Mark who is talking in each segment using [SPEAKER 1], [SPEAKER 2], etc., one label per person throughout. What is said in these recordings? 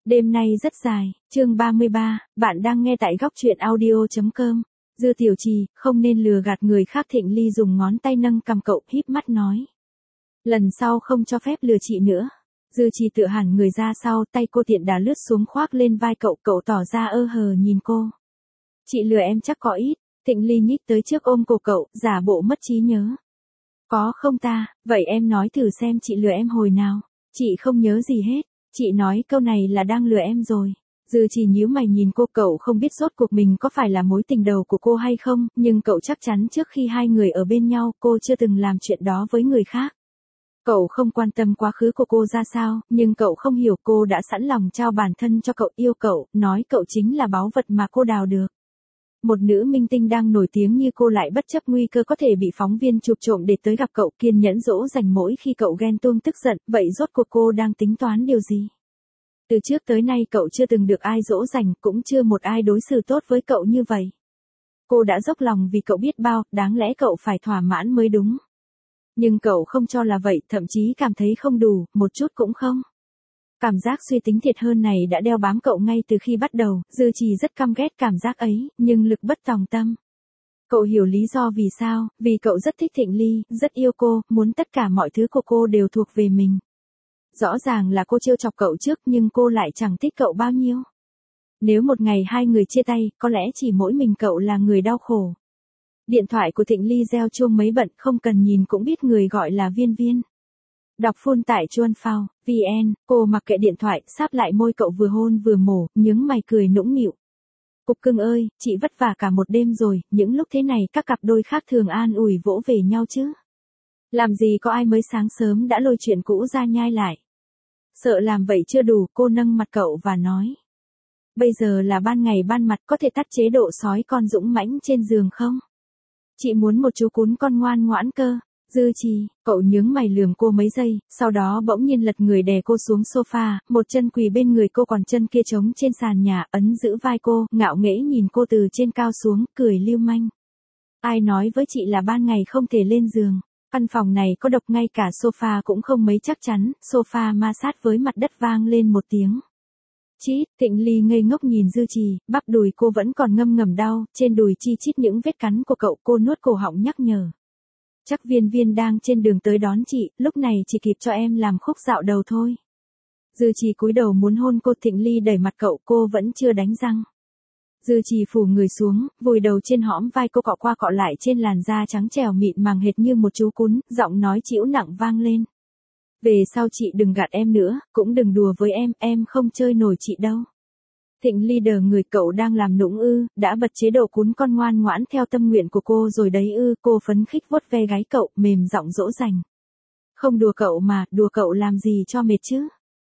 [SPEAKER 1] Đêm nay rất dài, chương 33, bạn đang nghe tại góc truyện audio.com. Dư Tiểu Trì, không nên lừa gạt người khác. Thịnh Ly dùng ngón tay nâng cằm cậu, híp mắt nói. Lần sau không cho phép lừa chị nữa. Dư Trì tựa hẳn người ra sau, tay cô tiện đà lướt xuống khoác lên vai cậu, cậu tỏ ra ơ hờ nhìn cô. Chị lừa em chắc có ít. Thịnh Ly nhích tới trước ôm cổ cậu, giả bộ mất trí nhớ. Có không ta, vậy em nói thử xem chị lừa em hồi nào. Chị không nhớ gì hết. Chị nói câu này là đang lừa em rồi. Dư Trì nhíu mày nhìn cô, cậu không biết rốt cuộc mình có phải là mối tình đầu của cô hay không, nhưng cậu chắc chắn trước khi hai người ở bên nhau, cô chưa từng làm chuyện đó với người khác. Cậu không quan tâm quá khứ của cô ra sao, nhưng cậu không hiểu cô đã sẵn lòng trao bản thân cho cậu, yêu cậu, nói cậu chính là báu vật mà cô đào được. Một nữ minh tinh đang nổi tiếng như cô lại bất chấp nguy cơ có thể bị phóng viên chụp trộm để tới gặp cậu, kiên nhẫn dỗ dành mỗi khi cậu ghen tuông tức giận, vậy rốt cuộc cô đang tính toán điều gì? Từ trước tới nay cậu chưa từng được ai dỗ dành, cũng chưa một ai đối xử tốt với cậu như vậy. Cô đã dốc lòng vì cậu biết bao, đáng lẽ cậu phải thỏa mãn mới đúng. Nhưng cậu không cho là vậy, thậm chí cảm thấy không đủ, một chút cũng không. Cảm giác suy tính thiệt hơn này đã đeo bám cậu ngay từ khi bắt đầu. Dư Trì rất căm ghét cảm giác ấy, nhưng lực bất tòng tâm. Cậu hiểu lý do vì sao, vì cậu rất thích Thịnh Ly, rất yêu cô, muốn tất cả mọi thứ của cô đều thuộc về mình. Rõ ràng là cô trêu chọc cậu trước nhưng cô lại chẳng thích cậu bao nhiêu. Nếu một ngày hai người chia tay, có lẽ chỉ mỗi mình cậu là người đau khổ. Điện thoại của Thịnh Ly reo chuông mấy bận, không cần nhìn cũng biết người gọi là Viên Viên. Đọc full tại chuan phao, VN, cô mặc kệ điện thoại, sáp lại môi cậu vừa hôn vừa mổ, nhướng mày cười nũng nịu. Cục cưng ơi, chị vất vả cả một đêm rồi, những lúc thế này các cặp đôi khác thường an ủi vỗ về nhau chứ. Làm gì có ai mới sáng sớm đã lôi chuyện cũ ra nhai lại. Sợ làm vậy chưa đủ, cô nâng mặt cậu và nói. Bây giờ là ban ngày ban mặt, có thể tắt chế độ sói con dũng mãnh trên giường không? Chị muốn một chú cún con ngoan ngoãn cơ. Dư Trì, cậu nhướng mày lườm cô mấy giây, sau đó bỗng nhiên lật người đè cô xuống sofa, một chân quỳ bên người cô còn chân kia trống trên sàn nhà, ấn giữ vai cô, ngạo nghễ nhìn cô từ trên cao xuống, cười lưu manh. Ai nói với chị là ban ngày không thể lên giường? Căn phòng này có độc, ngay cả sofa cũng không mấy chắc chắn. Sofa ma sát với mặt đất vang lên một tiếng. Chít, Thịnh Ly ngây ngốc nhìn Dư Trì, bắp đùi cô vẫn còn ngâm ngầm đau, trên đùi chi chít những vết cắn của cậu, cô nuốt cổ họng nhắc nhở. Chắc Viên Viên đang trên đường tới đón chị, lúc này chỉ kịp cho em làm khúc dạo đầu thôi. Dư Trì cúi đầu muốn hôn cô. Thịnh Ly đẩy mặt cậu, cô vẫn chưa đánh răng. Dư Trì phủ người xuống, vùi đầu trên hõm vai cô, cọ qua cọ lại trên làn da trắng trẻo mịn màng hệt như một chú cún, giọng nói trĩu nặng vang lên. Về sau chị đừng gạt em nữa, cũng đừng đùa với em không chơi nổi chị đâu. Thịnh Ly đờ người, cậu đang làm nũng ư, đã bật chế độ cún con ngoan ngoãn theo tâm nguyện của cô rồi đấy ư. Cô phấn khích vuốt ve gáy cậu, mềm giọng dỗ dành. Không đùa cậu mà, đùa cậu làm gì cho mệt chứ.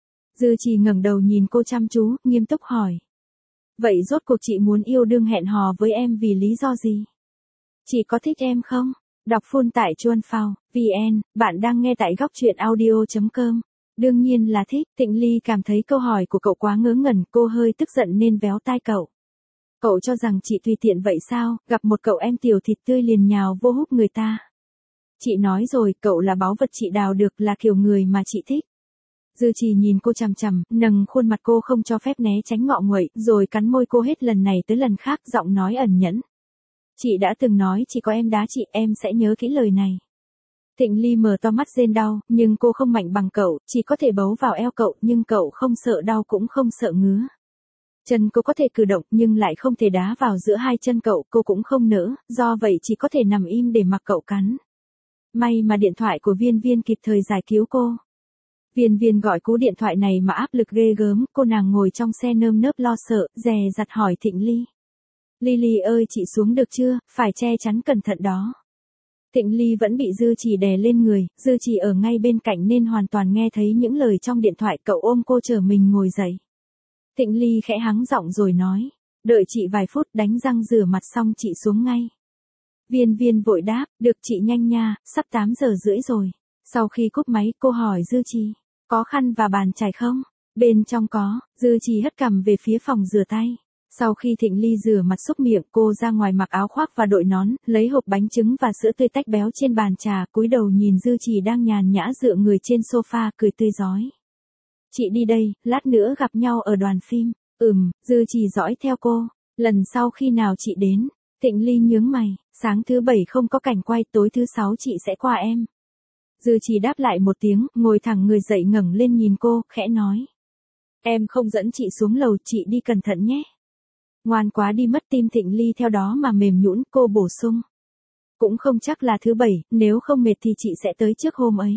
[SPEAKER 1] Dư Trì ngẩng đầu nhìn cô chăm chú, nghiêm túc hỏi. Vậy rốt cuộc chị muốn yêu đương hẹn hò với em vì lý do gì? Chị có thích em không? Đọc full tại chuan phao, VN, bạn đang nghe tại góc truyện audio.com. Đương nhiên là thích. Thịnh Ly cảm thấy câu hỏi của cậu quá ngớ ngẩn, cô hơi tức giận nên véo tai cậu. Cậu cho rằng chị tùy tiện vậy sao, gặp một cậu em tiểu thịt tươi liền nhào vô húp người ta. Chị nói rồi, cậu là báu vật chị đào được, là kiểu người mà chị thích. Dư Trì nhìn cô chằm chằm, nâng khuôn mặt cô không cho phép né tránh ngọ nguậy, rồi cắn môi cô hết lần này tới lần khác, giọng nói ẩn nhẫn. Chị đã từng nói chỉ có em đá chị, em sẽ nhớ kỹ lời này. Thịnh Ly mở to mắt rên đau, nhưng cô không mạnh bằng cậu, chỉ có thể bấu vào eo cậu, nhưng cậu không sợ đau cũng không sợ ngứa. Chân cô có thể cử động nhưng lại không thể đá vào giữa hai chân cậu, cô cũng không nỡ, do vậy chỉ có thể nằm im để mặc cậu cắn. May mà điện thoại của Viên Viên kịp thời giải cứu cô. Viên Viên gọi cú điện thoại này mà áp lực ghê gớm, cô nàng ngồi trong xe nơm nớp lo sợ, dè dặt hỏi Thịnh Ly. Ly ơi, chị xuống được chưa, phải che chắn cẩn thận đó. Thịnh Ly vẫn bị Dư Trì đè lên người, Dư Trì ở ngay bên cạnh nên hoàn toàn nghe thấy những lời trong điện thoại, cậu ôm cô chở mình ngồi dậy. Thịnh Ly khẽ hắng giọng rồi nói, đợi chị vài phút, đánh răng rửa mặt xong chị xuống ngay. Viên Viên vội đáp, được chị nhanh nha, sắp 8 giờ rưỡi rồi. Sau khi cúp máy, cô hỏi Dư Trì, có khăn và bàn chải không? Bên trong có. Dư Trì hất cằm về phía phòng rửa tay. Sau khi Thịnh Ly rửa mặt xúc miệng, cô ra ngoài mặc áo khoác và đội nón, lấy hộp bánh trứng và sữa tươi tách béo trên bàn trà, cúi đầu nhìn Dư Trì đang nhàn nhã dựa người trên sofa, cười tươi rói. Chị đi đây, lát nữa gặp nhau ở đoàn phim. Dư Trì dõi theo cô. Lần sau khi nào chị đến? Thịnh Ly nhướng mày, sáng thứ 7 không có cảnh quay, tối thứ 6 chị sẽ qua em. Dư Trì đáp lại một tiếng, ngồi thẳng người dậy ngẩng lên nhìn cô, khẽ nói. Em không dẫn chị xuống lầu, chị đi cẩn thận nhé. Ngoan quá đi mất, tim Thịnh Ly theo đó mà mềm nhũn, cô bổ sung. Cũng không chắc là thứ 7, nếu không mệt thì chị sẽ tới trước hôm ấy.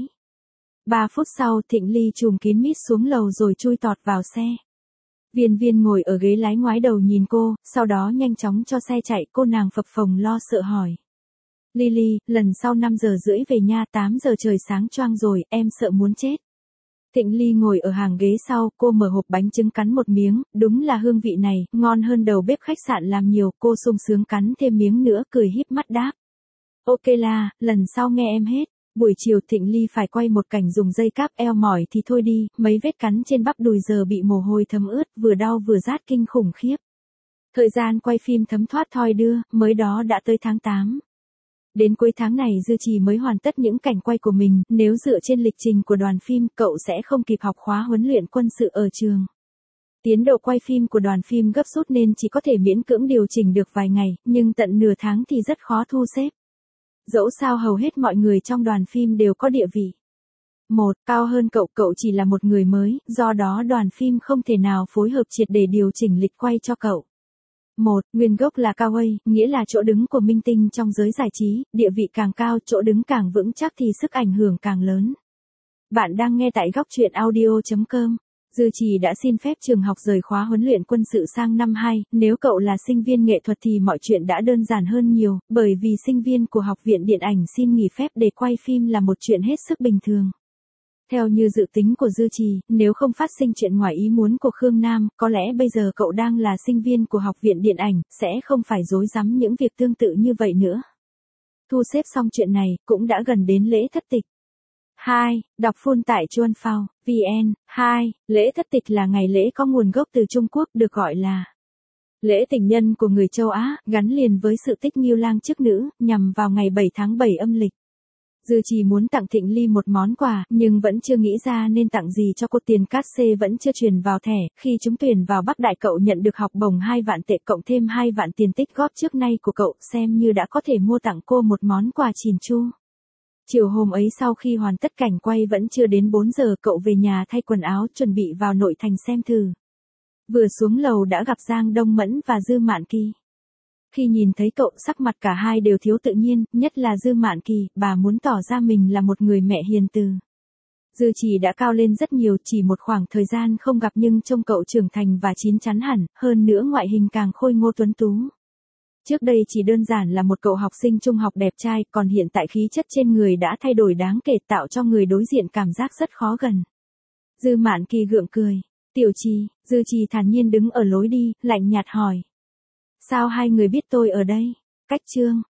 [SPEAKER 1] 3 phút sau, Thịnh Ly trùm kín mít xuống lầu rồi chui tọt vào xe. Viên Viên ngồi ở ghế lái ngoái đầu nhìn cô, sau đó nhanh chóng cho xe chạy, cô nàng phập phồng lo sợ hỏi. Lily, lần sau 5 giờ rưỡi về nha, 8 giờ trời sáng choang rồi, em sợ muốn chết. Thịnh Ly ngồi ở hàng ghế sau, cô mở hộp bánh trứng cắn một miếng, đúng là hương vị này, ngon hơn đầu bếp khách sạn làm nhiều, cô sung sướng cắn thêm miếng nữa, cười híp mắt đáp. Ok là, lần sau nghe em hết. Buổi chiều Thịnh Ly phải quay một cảnh dùng dây cáp, eo mỏi thì thôi đi, mấy vết cắn trên bắp đùi giờ bị mồ hôi thấm ướt, vừa đau vừa rát kinh khủng khiếp. Thời gian quay phim thấm thoát thoi đưa, mới đó đã tới tháng 8. Đến cuối tháng này Dư Trì mới hoàn tất những cảnh quay của mình, nếu dựa trên lịch trình của đoàn phim, cậu sẽ không kịp học khóa huấn luyện quân sự ở trường. Tiến độ quay phim của đoàn phim gấp rút nên chỉ có thể miễn cưỡng điều chỉnh được vài ngày, nhưng tận nửa tháng thì rất khó thu xếp. Dẫu sao hầu hết mọi người trong đoàn phim đều có địa vị. Cao hơn cậu chỉ là một người mới, do đó đoàn phim không thể nào phối hợp triệt để điều chỉnh lịch quay cho cậu. Nguyên gốc là cao A, nghĩa là chỗ đứng của minh tinh trong giới giải trí, địa vị càng cao, chỗ đứng càng vững chắc thì sức ảnh hưởng càng lớn. Bạn đang nghe tại góc truyện audio.com. Dư Trì đã xin phép trường học rời khóa huấn luyện quân sự sang năm 2, nếu cậu là sinh viên nghệ thuật thì mọi chuyện đã đơn giản hơn nhiều, bởi vì sinh viên của học viện điện ảnh xin nghỉ phép để quay phim là một chuyện hết sức bình thường. Theo như dự tính của Dư Trì, nếu không phát sinh chuyện ngoài ý muốn của Khương Nam, có lẽ bây giờ cậu đang là sinh viên của học viện điện ảnh, sẽ không phải rối rắm những việc tương tự như vậy nữa. Thu xếp xong chuyện này, cũng đã gần đến lễ thất tịch. 2. Đọc full tại Chuanphao, VN. 2. Lễ thất tịch là ngày lễ có nguồn gốc từ Trung Quốc, được gọi là lễ tình nhân của người châu Á, gắn liền với sự tích Ngưu Lang chức nữ, nhằm vào ngày 7 tháng 7 âm lịch. Dư Trì muốn tặng Thịnh Ly một món quà, nhưng vẫn chưa nghĩ ra nên tặng gì cho cô. Tiền cát xê vẫn chưa truyền vào thẻ, khi trúng tuyển vào Bắc Đại cậu nhận được học bổng 2 vạn tệ cộng thêm 2 vạn tiền tích góp trước nay của cậu, xem như đã có thể mua tặng cô một món quà chỉn chu. Chiều hôm ấy sau khi hoàn tất cảnh quay vẫn chưa đến 4 giờ cậu về nhà thay quần áo chuẩn bị vào nội thành xem thử. Vừa xuống lầu đã gặp Giang Đông Mẫn và Dư Mạn Kỳ. Khi nhìn thấy cậu sắc mặt cả hai đều thiếu tự nhiên, nhất là Dư Mạn Kỳ, bà muốn tỏ ra mình là một người mẹ hiền từ. Dư Trì đã cao lên rất nhiều, chỉ một khoảng thời gian không gặp nhưng trông cậu trưởng thành và chín chắn hẳn, hơn nữa ngoại hình càng khôi ngô tuấn tú. Trước đây chỉ đơn giản là một cậu học sinh trung học đẹp trai, còn hiện tại khí chất trên người đã thay đổi đáng kể, tạo cho người đối diện cảm giác rất khó gần. Dư Mạn Kỳ gượng cười. Tiểu Trì, Dư Trì thản nhiên đứng ở lối đi, lạnh nhạt hỏi. Sao hai người biết tôi ở đây? Cách chương.